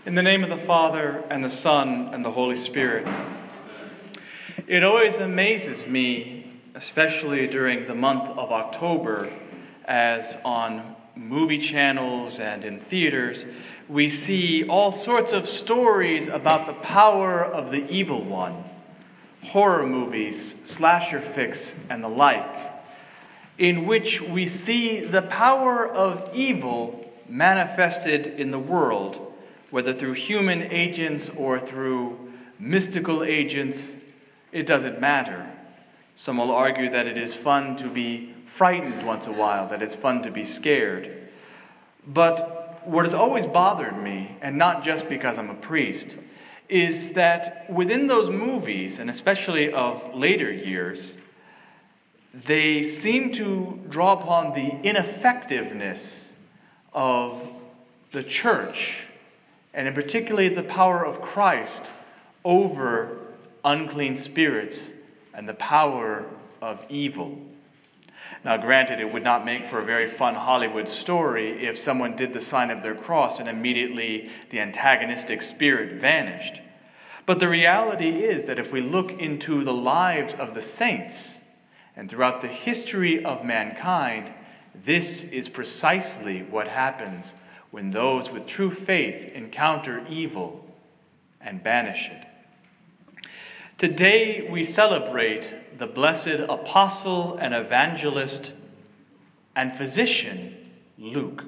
In the name of the Father, and the Son, and the Holy Spirit. It always amazes me, especially during the month of October, as on movie channels and in theaters, we see all sorts of stories about the power of the evil one. Horror movies, slasher flicks, and the like, in which we see the power of evil manifested in the world, whether through human agents or through mystical agents, it doesn't matter. Some will argue that it is fun to be frightened once in a while, that it's fun to be scared. But what has always bothered me, and not just because I'm a priest, is that within those movies, and especially of later years, they seem to draw upon the ineffectiveness of the church, and in particular the power of Christ over unclean spirits and the power of evil. Now, granted, it would not make for a very fun Hollywood story if someone did the sign of their cross and immediately the antagonistic spirit vanished. But the reality is that if we look into the lives of the saints and throughout the history of mankind, this is precisely what happens when those with true faith encounter evil and banish it. Today we celebrate the blessed apostle and evangelist and physician, Luke.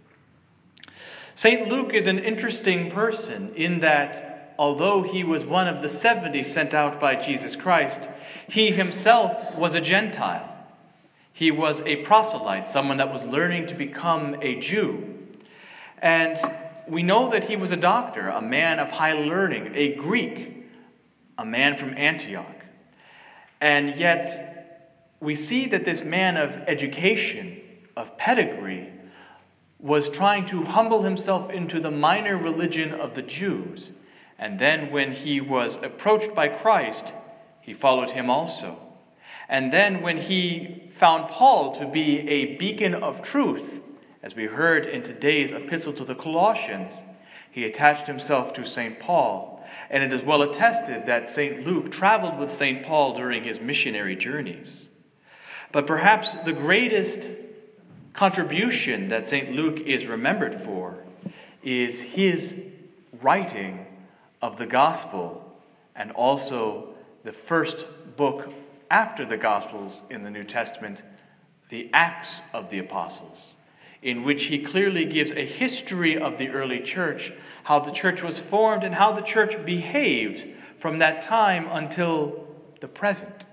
St. Luke is an interesting person in that although he was one of the 70 sent out by Jesus Christ, he himself was a Gentile. He was a proselyte, someone that was learning to become a Jew. And we know that he was a doctor, a man of high learning, a Greek, a man from Antioch. And yet we see that this man of education, of pedigree, was trying to humble himself into the minor religion of the Jews. And then when he was approached by Christ, he followed him also. And then when he found Paul to be a beacon of truth, as we heard in today's epistle to the Colossians, he attached himself to St. Paul. And it is well attested that St. Luke traveled with St. Paul during his missionary journeys. But perhaps the greatest contribution that St. Luke is remembered for is his writing of the Gospel, and also the first book after the Gospels in the New Testament, the Acts of the Apostles, in which he clearly gives a history of the early church, how the church was formed and how the church behaved from that time until the present.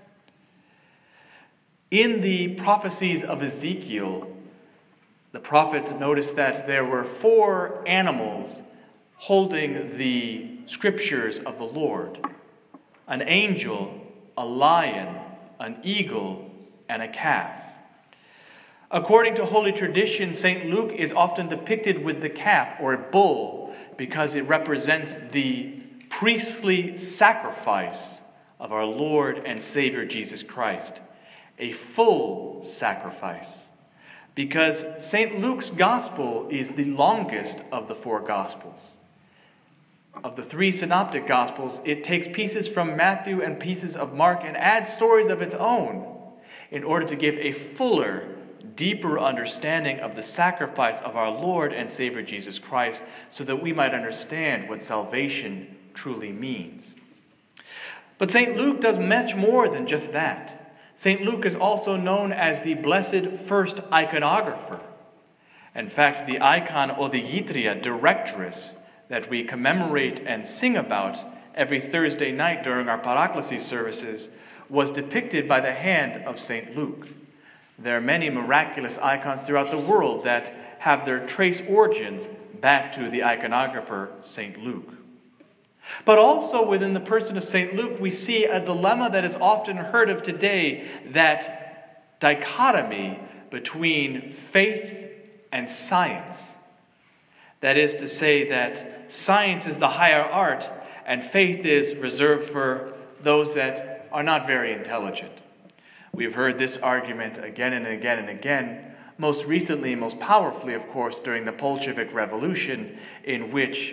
In the prophecies of Ezekiel, the prophet noticed that there were 4 animals holding the scriptures of the Lord: an angel, a lion, an eagle, and a calf. According to holy tradition, St. Luke is often depicted with the calf or a bull because it represents the priestly sacrifice of our Lord and Savior Jesus Christ, a full sacrifice. Because St. Luke's gospel is the longest of the 4 gospels. Of the 3 synoptic gospels, it takes pieces from Matthew and pieces of Mark and adds stories of its own in order to give a fuller, deeper understanding of the sacrifice of our Lord and Savior Jesus Christ, so that we might understand what salvation truly means. But St. Luke does much more than just that. St. Luke is also known as the blessed first iconographer. In fact, the icon Odigitria Directress that we commemorate and sing about every Thursday night during our Paraclesis services was depicted by the hand of St. Luke. There are many miraculous icons throughout the world that have their trace origins back to the iconographer St. Luke. But also within the person of St. Luke, we see a dilemma that is often heard of today, that dichotomy between faith and science. That is to say that science is the higher art and faith is reserved for those that are not very intelligent. We've heard this argument again and again and again, most recently, most powerfully, of course, during the Bolshevik Revolution, in which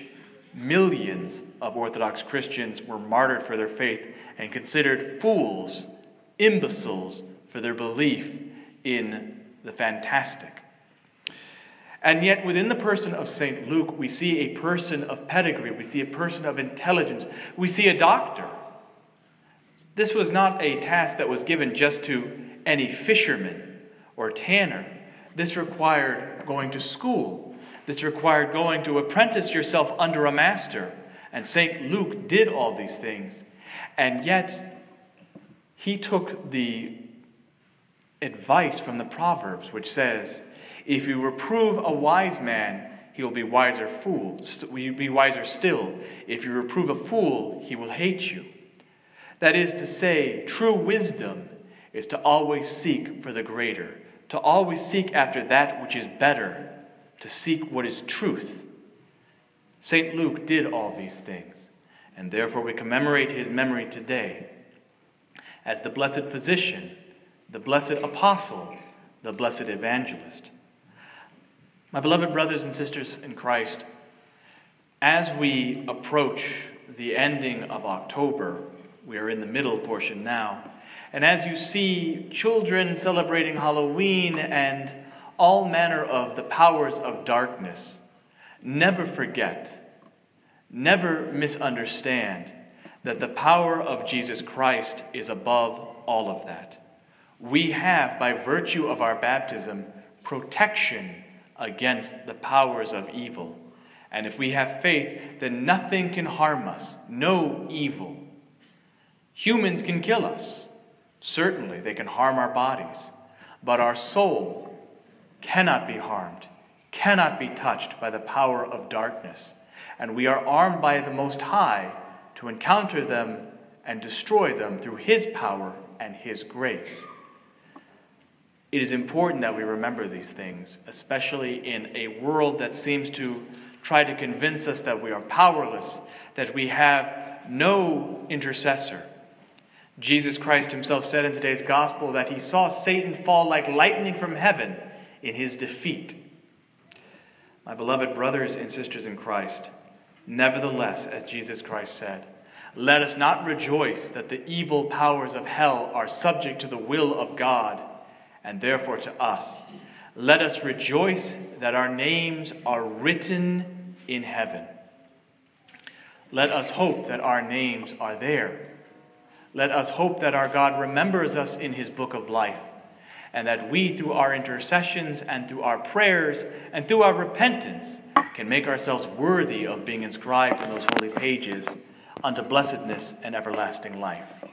millions of Orthodox Christians were martyred for their faith and considered fools, imbeciles for their belief in the fantastic. And yet within the person of St. Luke, we see a person of pedigree, we see a person of intelligence, we see a doctor. This was not a task that was given just to any fisherman or tanner. This required going to school. This required going to apprentice yourself under a master. And St. Luke did all these things. And yet, he took the advice from the Proverbs, which says, if you reprove a wise man, he will be wiser still. If you reprove a fool, he will hate you. That is to say, true wisdom is to always seek for the greater, to always seek after that which is better, to seek what is truth. St. Luke did all these things, and therefore we commemorate his memory today as the blessed physician, the blessed apostle, the blessed evangelist. My beloved brothers and sisters in Christ, as we approach the ending of October, we are in the middle portion now, and as you see children celebrating Halloween and all manner of the powers of darkness, never forget, never misunderstand that the power of Jesus Christ is above all of that. We have, by virtue of our baptism, protection against the powers of evil. And if we have faith, then nothing can harm us, no evil. Humans can kill us. Certainly, they can harm our bodies. But our soul cannot be harmed, cannot be touched by the power of darkness. And we are armed by the Most High to encounter them and destroy them through his power and his grace. It is important that we remember these things, especially in a world that seems to try to convince us that we are powerless, that we have no intercessor. Jesus Christ himself said in today's gospel that he saw Satan fall like lightning from heaven in his defeat. My beloved brothers and sisters in Christ, nevertheless, as Jesus Christ said, let us not rejoice that the evil powers of hell are subject to the will of God, and therefore to us. Let us rejoice that our names are written in heaven. Let us hope that our names are there. Let us hope that our God remembers us in his book of life, and that we, through our intercessions and through our prayers and through our repentance, can make ourselves worthy of being inscribed in those holy pages unto blessedness and everlasting life.